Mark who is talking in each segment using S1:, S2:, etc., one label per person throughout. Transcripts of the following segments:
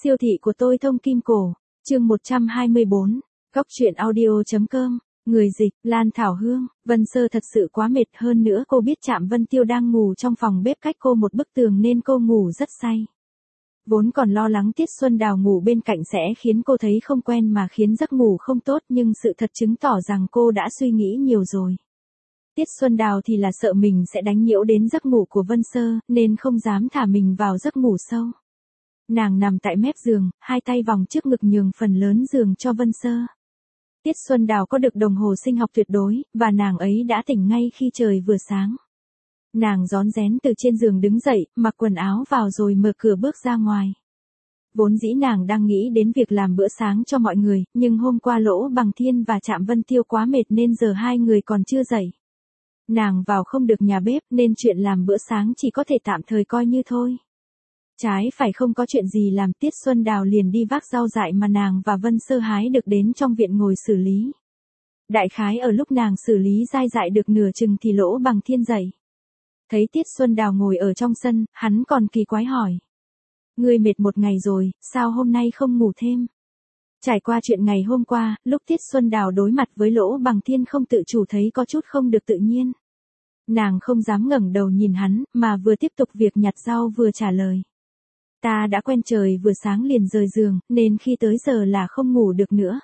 S1: Siêu thị của tôi thông kim cổ, chương 124, Góc truyện audio.com, người dịch, Lan Thảo Hương, Vân Sơ thật sự quá mệt, hơn nữa cô biết Trạm Vân Tiêu đang ngủ trong phòng bếp cách cô một bức tường nên cô ngủ rất say. Vốn còn lo lắng Tiết Xuân Đào ngủ bên cạnh sẽ khiến cô thấy không quen mà khiến giấc ngủ không tốt, nhưng sự thật chứng tỏ rằng cô đã suy nghĩ nhiều rồi. Tiết Xuân Đào thì là sợ mình sẽ đánh nhiễu đến giấc ngủ của Vân Sơ, nên không dám thả mình vào giấc ngủ sâu. Nàng nằm tại mép giường, hai tay vòng trước ngực nhường phần lớn giường cho Vân Sơ. Tiết Xuân Đào có được đồng hồ sinh học tuyệt đối, và nàng ấy đã tỉnh ngay khi trời vừa sáng. Nàng rón rén từ trên giường đứng dậy, mặc quần áo vào rồi mở cửa bước ra ngoài. Vốn dĩ nàng đang nghĩ đến việc làm bữa sáng cho mọi người, nhưng hôm qua Lỗ Bằng Thiên và Trạm Vân Tiêu quá mệt nên giờ hai người còn chưa dậy. Nàng vào không được nhà bếp nên chuyện làm bữa sáng chỉ có thể tạm thời coi như thôi. Trái phải không có chuyện gì làm, Tiết Xuân Đào liền đi vác rau dại mà nàng và Vân Sơ hái được đến trong viện ngồi xử lý. Đại khái ở lúc nàng xử lý dai dại được nửa chừng thì Lỗ Bằng Thiên dậy. Thấy Tiết Xuân Đào ngồi ở trong sân, hắn còn kỳ quái hỏi. Ngươi mệt một ngày rồi, sao hôm nay không ngủ thêm? Trải qua chuyện ngày hôm qua, lúc Tiết Xuân Đào đối mặt với Lỗ Bằng Thiên không tự chủ thấy có chút không được tự nhiên. Nàng không dám ngẩng đầu nhìn hắn, mà vừa tiếp tục việc nhặt rau vừa trả lời. Ta đã quen trời vừa sáng liền rời giường, nên khi tới giờ là không ngủ được nữa.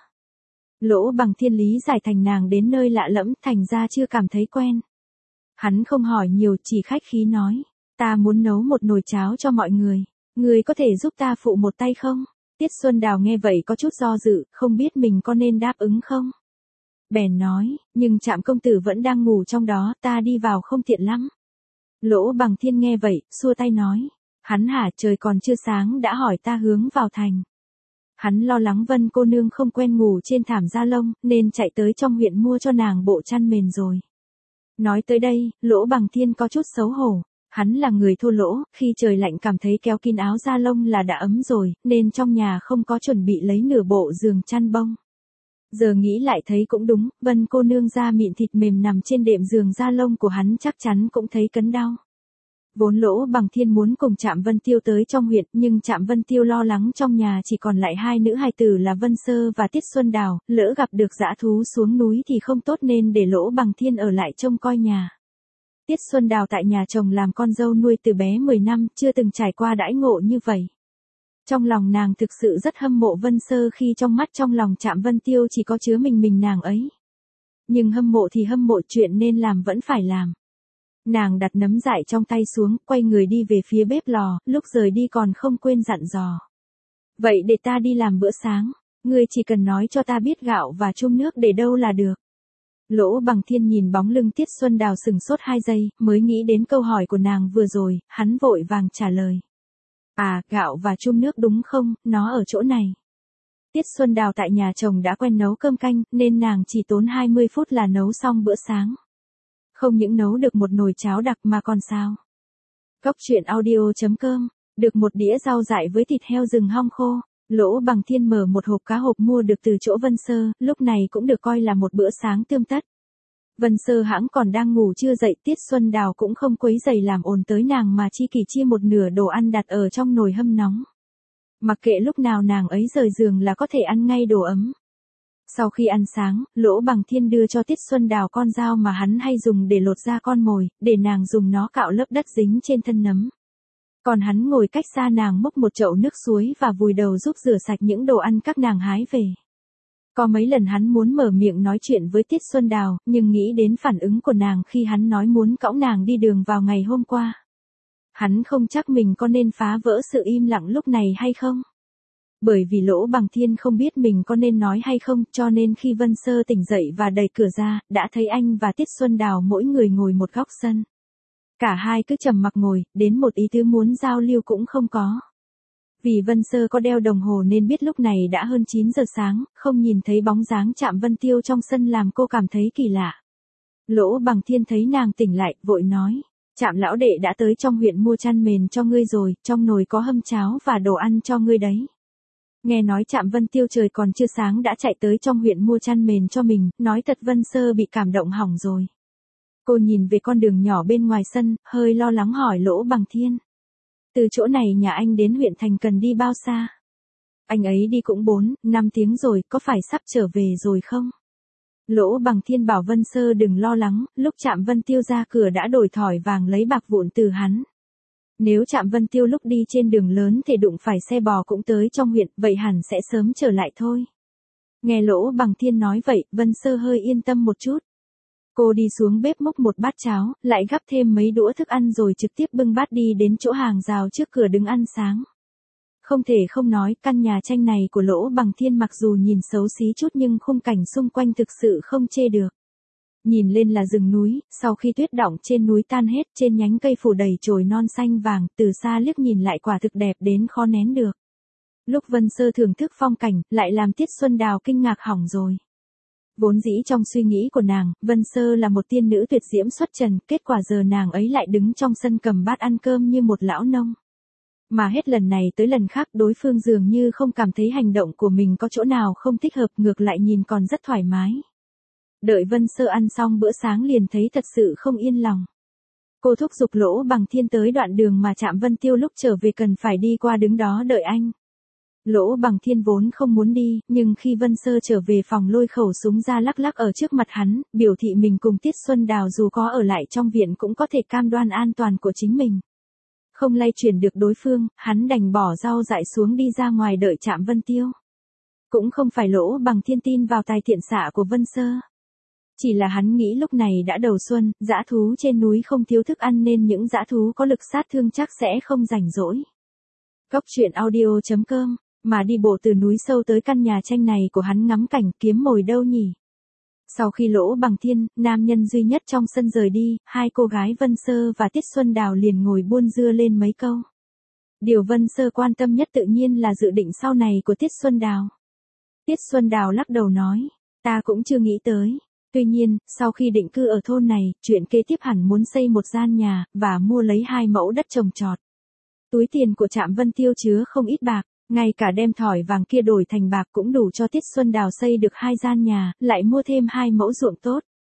S1: Lỗ Bằng Thiên lý giải thành nàng đến nơi lạ lẫm, thành ra chưa cảm thấy quen. Hắn không hỏi nhiều, chỉ khách khí nói. Ta muốn nấu một nồi cháo cho mọi người. Người có thể giúp ta phụ một tay không? Tiết Xuân Đào nghe vậy có chút do dự, không biết mình có nên đáp ứng không? Bèn nói, nhưng Trạm công tử vẫn đang ngủ trong đó, ta đi vào không tiện lắm. Lỗ Bằng Thiên nghe vậy, xua tay nói. Hắn hả, trời còn chưa sáng đã hỏi ta hướng vào thành. Hắn lo lắng Vân cô nương không quen ngủ trên thảm da lông, nên chạy tới trong huyện mua cho nàng bộ chăn mền rồi. Nói tới đây, Lỗ Bằng Thiên có chút xấu hổ. Hắn là người thô lỗ, khi trời lạnh cảm thấy kéo kín áo da lông là đã ấm rồi, nên trong nhà không có chuẩn bị lấy nửa bộ giường chăn bông. Giờ nghĩ lại thấy cũng đúng, Vân cô nương da mịn thịt mềm nằm trên đệm giường da lông của hắn chắc chắn cũng thấy cấn đau. Vốn Lỗ Bằng Thiên muốn cùng Trạm Vân Tiêu tới trong huyện, nhưng Trạm Vân Tiêu lo lắng trong nhà chỉ còn lại hai nữ hài tử là Vân Sơ và Tiết Xuân Đào, lỡ gặp được dã thú xuống núi thì không tốt nên để Lỗ Bằng Thiên ở lại trông coi nhà. Tiết Xuân Đào tại nhà chồng làm con dâu nuôi từ bé 10 năm, chưa từng trải qua đãi ngộ như vậy. Trong lòng nàng thực sự rất hâm mộ Vân Sơ khi trong mắt trong lòng Trạm Vân Tiêu chỉ có chứa mình nàng ấy. Nhưng hâm mộ thì hâm mộ, chuyện nên làm vẫn phải làm. Nàng đặt nấm dại trong tay xuống, quay người đi về phía bếp lò, lúc rời đi còn không quên dặn dò. Vậy để ta đi làm bữa sáng, ngươi chỉ cần nói cho ta biết gạo và chung nước để đâu là được. Lỗ Bằng Thiên nhìn bóng lưng Tiết Xuân Đào sừng sốt 2 giây, mới nghĩ đến câu hỏi của nàng vừa rồi, hắn vội vàng trả lời. À, gạo và chung nước đúng không, nó ở chỗ này. Tiết Xuân Đào tại nhà chồng đã quen nấu cơm canh, nên nàng chỉ tốn 20 phút là nấu xong bữa sáng. Không những nấu được một nồi cháo đặc mà còn sao. Góc truyện audio.com, được một đĩa rau dại với thịt heo rừng hong khô. Lỗ Bằng Thiên mở một hộp cá hộp mua được từ chỗ Vân Sơ, lúc này cũng được coi là một bữa sáng tươm tất. Vân Sơ hãng còn đang ngủ chưa dậy, Tiết Xuân Đào cũng không quấy rầy làm ồn tới nàng mà chi kỷ chia một nửa đồ ăn đặt ở trong nồi hâm nóng. Mặc kệ lúc nào nàng ấy rời giường là có thể ăn ngay đồ ấm. Sau khi ăn sáng, Lỗ Bằng Thiên đưa cho Tiết Xuân Đào con dao mà hắn hay dùng để lột ra con mồi, để nàng dùng nó cạo lớp đất dính trên thân nấm. Còn hắn ngồi cách xa nàng múc một chậu nước suối và vùi đầu giúp rửa sạch những đồ ăn các nàng hái về. Có mấy lần hắn muốn mở miệng nói chuyện với Tiết Xuân Đào, nhưng nghĩ đến phản ứng của nàng khi hắn nói muốn cõng nàng đi đường vào ngày hôm qua. Hắn không chắc mình có nên phá vỡ sự im lặng lúc này hay không. Bởi vì Lỗ Bằng Thiên không biết mình có nên nói hay không, cho nên khi Vân Sơ tỉnh dậy và đẩy cửa ra, đã thấy anh và Tiết Xuân Đào mỗi người ngồi một góc sân. Cả hai cứ trầm mặc ngồi, đến một ý tứ muốn giao lưu cũng không có. Vì Vân Sơ có đeo đồng hồ nên biết lúc này đã hơn 9 giờ sáng, không nhìn thấy bóng dáng Trạm Vân Tiêu trong sân làm cô cảm thấy kỳ lạ. Lỗ Bằng Thiên thấy nàng tỉnh lại, vội nói. Trạm lão đệ đã tới trong huyện mua chăn mền cho ngươi rồi, trong nồi có hâm cháo và đồ ăn cho ngươi đấy. Nghe nói Trạm Vân Tiêu trời còn chưa sáng đã chạy tới trong huyện mua chăn mền cho mình, nói thật Vân Sơ bị cảm động hỏng rồi. Cô nhìn về con đường nhỏ bên ngoài sân, hơi lo lắng hỏi Lỗ Bằng Thiên. Từ chỗ này nhà anh đến huyện thành cần đi bao xa? Anh ấy đi cũng 4-5 tiếng rồi, có phải sắp trở về rồi không? Lỗ Bằng Thiên bảo Vân Sơ đừng lo lắng, lúc Trạm Vân Tiêu ra cửa đã đổi thỏi vàng lấy bạc vụn từ hắn. Nếu Trạm Vân Tiêu lúc đi trên đường lớn thì đụng phải xe bò cũng tới trong huyện, vậy hẳn sẽ sớm trở lại thôi. Nghe Lỗ Bằng Thiên nói vậy, Vân Sơ hơi yên tâm một chút. Cô đi xuống bếp múc một bát cháo, lại gắp thêm mấy đũa thức ăn rồi trực tiếp bưng bát đi đến chỗ hàng rào trước cửa đứng ăn sáng. Không thể không nói, căn nhà tranh này của Lỗ Bằng Thiên mặc dù nhìn xấu xí chút nhưng khung cảnh xung quanh thực sự không chê được. Nhìn lên là rừng núi, sau khi tuyết đọng trên núi tan hết, trên nhánh cây phủ đầy chồi non xanh vàng, từ xa liếc nhìn lại quả thực đẹp đến khó nén được. Lúc Vân Sơ thưởng thức phong cảnh, lại làm Tiết Xuân Đào kinh ngạc hỏng rồi. Vốn dĩ trong suy nghĩ của nàng, Vân Sơ là một tiên nữ tuyệt diễm xuất trần, kết quả giờ nàng ấy lại đứng trong sân cầm bát ăn cơm như một lão nông. Mà hết lần này tới lần khác đối phương dường như không cảm thấy hành động của mình có chỗ nào không thích hợp, ngược lại nhìn còn rất thoải mái. Đợi Vân Sơ ăn xong bữa sáng liền thấy thật sự không yên lòng. Cô thúc giục Lỗ Bằng Thiên tới đoạn đường mà Trạm Vân Tiêu lúc trở về cần phải đi qua đứng đó đợi anh. Lỗ Bằng Thiên vốn không muốn đi, nhưng khi Vân Sơ trở về phòng lôi khẩu súng ra lắc lắc ở trước mặt hắn, biểu thị mình cùng Tiết Xuân Đào dù có ở lại trong viện cũng có thể cam đoan an toàn của chính mình. Không lay chuyển được đối phương, hắn đành bỏ rau dại xuống đi ra ngoài đợi Trạm Vân Tiêu. Cũng không phải Lỗ Bằng Thiên tin vào tài thiện xạ của Vân Sơ. Chỉ là hắn nghĩ lúc này đã đầu xuân, dã thú trên núi không thiếu thức ăn nên những dã thú có lực sát thương chắc sẽ không rảnh rỗi. Cóc truyện audio.com, mà đi bộ từ núi sâu tới căn nhà tranh này của hắn ngắm cảnh kiếm mồi đâu nhỉ? Sau khi Lỗ Bằng Thiên, nam nhân duy nhất trong sân rời đi, hai cô gái Vân Sơ và Tiết Xuân Đào liền ngồi buôn dưa lên mấy câu. Điều Vân Sơ quan tâm nhất tự nhiên là dự định sau này của Tiết Xuân Đào. Tiết Xuân Đào lắc đầu nói, ta cũng chưa nghĩ tới. Tuy nhiên, sau khi định cư ở thôn này, chuyện kế tiếp hẳn muốn xây một gian nhà, và mua lấy 2 mẫu đất trồng trọt. Túi tiền của Trạm Vân Tiêu chứa không ít bạc, ngay cả đem thỏi vàng kia đổi thành bạc cũng đủ cho Tiết Xuân Đào xây được 2 gian nhà, lại mua thêm 2 mẫu ruộng tốt.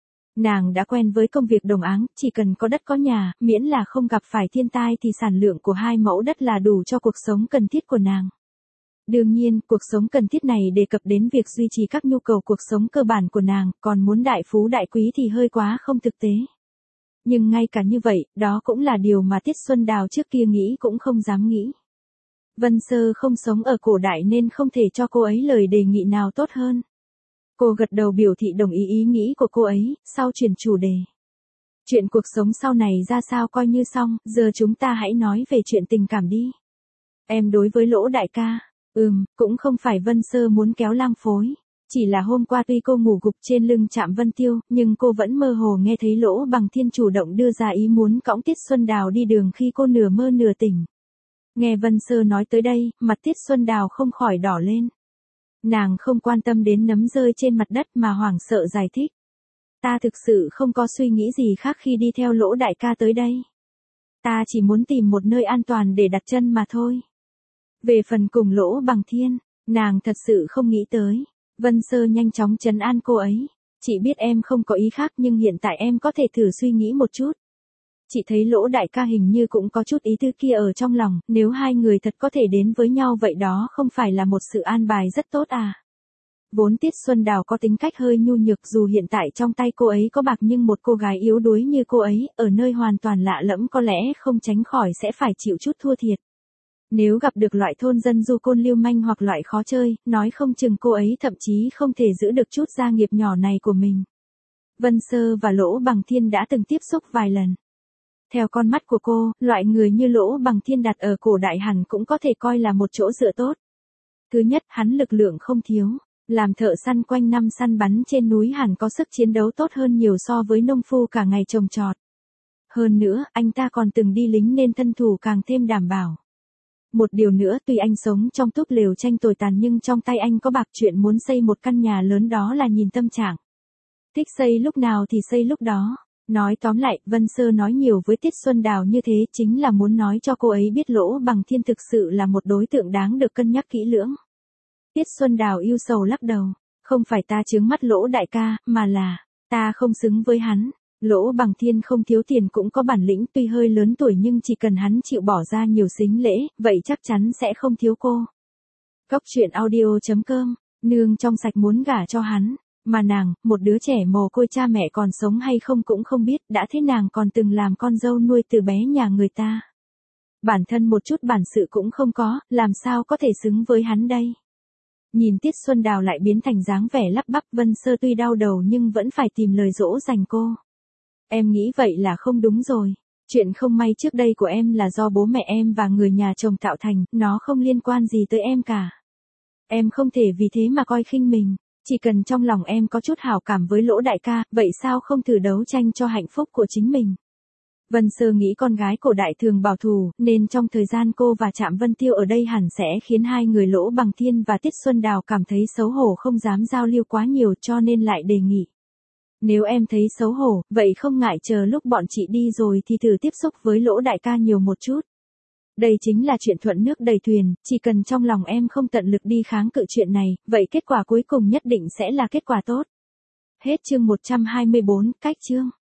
S1: Nàng đã quen với công việc đồng áng, chỉ cần có đất có nhà, miễn là không gặp phải thiên tai thì sản lượng của 2 mẫu đất là đủ cho cuộc sống cần thiết của nàng. Đương nhiên, cuộc sống cần thiết này đề cập đến việc duy trì các nhu cầu cuộc sống cơ bản của nàng, còn muốn đại phú đại quý thì hơi quá không thực tế. Nhưng ngay cả như vậy, đó cũng là điều mà Tiết Xuân Đào trước kia nghĩ cũng không dám nghĩ. Vân Sơ không sống ở cổ đại nên không thể cho cô ấy lời đề nghị nào tốt hơn. Cô gật đầu biểu thị đồng ý nghĩ của cô ấy, sau chuyển chủ đề. Chuyện cuộc sống sau này ra sao coi như xong, giờ chúng ta hãy nói về chuyện tình cảm đi. Em đối với Lỗ đại ca. Cũng không phải Vân Sơ muốn kéo lang phối. Chỉ là hôm qua tuy cô ngủ gục trên lưng Trạm Vân Tiêu, nhưng cô vẫn mơ hồ nghe thấy Lỗ Bằng Thiên chủ động đưa ra ý muốn cõng Tiết Xuân Đào đi đường khi cô nửa mơ nửa tỉnh. Nghe Vân Sơ nói tới đây, mặt Tiết Xuân Đào không khỏi đỏ lên. Nàng không quan tâm đến nấm rơi trên mặt đất mà hoảng sợ giải thích. Ta thực sự không có suy nghĩ gì khác khi đi theo Lỗ đại ca tới đây. Ta chỉ muốn tìm một nơi an toàn để đặt chân mà thôi. Về phần cùng Lỗ Bằng Thiên, nàng thật sự không nghĩ tới. Vân Sơ nhanh chóng trấn an cô ấy. Chị biết em không có ý khác nhưng hiện tại em có thể thử suy nghĩ một chút. Chị thấy Lỗ đại ca hình như cũng có chút ý tư kia ở trong lòng, nếu hai người thật có thể đến với nhau vậy đó không phải là một sự an bài rất tốt à. Vốn Tiết Xuân Đào có tính cách hơi nhu nhược dù hiện tại trong tay cô ấy có bạc nhưng một cô gái yếu đuối như cô ấy, ở nơi hoàn toàn lạ lẫm có lẽ không tránh khỏi sẽ phải chịu chút thua thiệt. Nếu gặp được loại thôn dân du côn lưu manh hoặc loại khó chơi, nói không chừng cô ấy thậm chí không thể giữ được chút gia nghiệp nhỏ này của mình. Vân Sơ và Lỗ Bằng Thiên đã từng tiếp xúc vài lần. Theo con mắt của cô, loại người như Lỗ Bằng Thiên đặt ở cổ đại hẳn cũng có thể coi là một chỗ dựa tốt. Thứ nhất, hắn lực lượng không thiếu. Làm thợ săn quanh năm săn bắn trên núi hẳn có sức chiến đấu tốt hơn nhiều so với nông phu cả ngày trồng trọt. Hơn nữa, anh ta còn từng đi lính nên thân thủ càng thêm đảm bảo. Một điều nữa, tuy anh sống trong túp lều tranh tồi tàn nhưng trong tay anh có bạc, chuyện muốn xây một căn nhà lớn đó là nhìn tâm trạng. Thích xây lúc nào thì xây lúc đó. Nói tóm lại, Vân Sơ nói nhiều với Tiết Xuân Đào như thế chính là muốn nói cho cô ấy biết Lỗ Bằng Thiên thực sự là một đối tượng đáng được cân nhắc kỹ lưỡng. Tiết Xuân Đào ưu sầu lắc đầu. Không phải ta chướng mắt Lỗ đại ca, mà là, ta không xứng với hắn. Lỗ Bằng Thiên không thiếu tiền cũng có bản lĩnh, tuy hơi lớn tuổi nhưng chỉ cần hắn chịu bỏ ra nhiều sính lễ, vậy chắc chắn sẽ không thiếu cô. Cóc truyện audio.com, nương trong sạch muốn gả cho hắn, mà nàng, một đứa trẻ mồ côi cha mẹ còn sống hay không cũng không biết, đã thế nàng còn từng làm con dâu nuôi từ bé nhà người ta. Bản thân một chút bản sự cũng không có, làm sao có thể xứng với hắn đây. Nhìn Tiết Xuân Đào lại biến thành dáng vẻ lắp bắp, Vân Sơ tuy đau đầu nhưng vẫn phải tìm lời dỗ dành cô. Em nghĩ vậy là không đúng rồi. Chuyện không may trước đây của em là do bố mẹ em và người nhà chồng tạo thành, nó không liên quan gì tới em cả. Em không thể vì thế mà coi khinh mình. Chỉ cần trong lòng em có chút hảo cảm với Lỗ đại ca, vậy sao không thử đấu tranh cho hạnh phúc của chính mình. Vân Sơ nghĩ con gái cổ đại thường bảo thủ, nên trong thời gian cô và Trạm Vân Tiêu ở đây hẳn sẽ khiến hai người Lỗ Bằng Thiên và Tiết Xuân Đào cảm thấy xấu hổ không dám giao lưu quá nhiều, cho nên lại đề nghị. Nếu em thấy xấu hổ, vậy không ngại chờ lúc bọn chị đi rồi thì thử tiếp xúc với Lỗ đại ca nhiều một chút. Đây chính là chuyện thuận nước đầy thuyền, chỉ cần trong lòng em không tận lực đi kháng cự chuyện này, vậy kết quả cuối cùng nhất định sẽ là kết quả tốt. Hết chương 124, cách chương.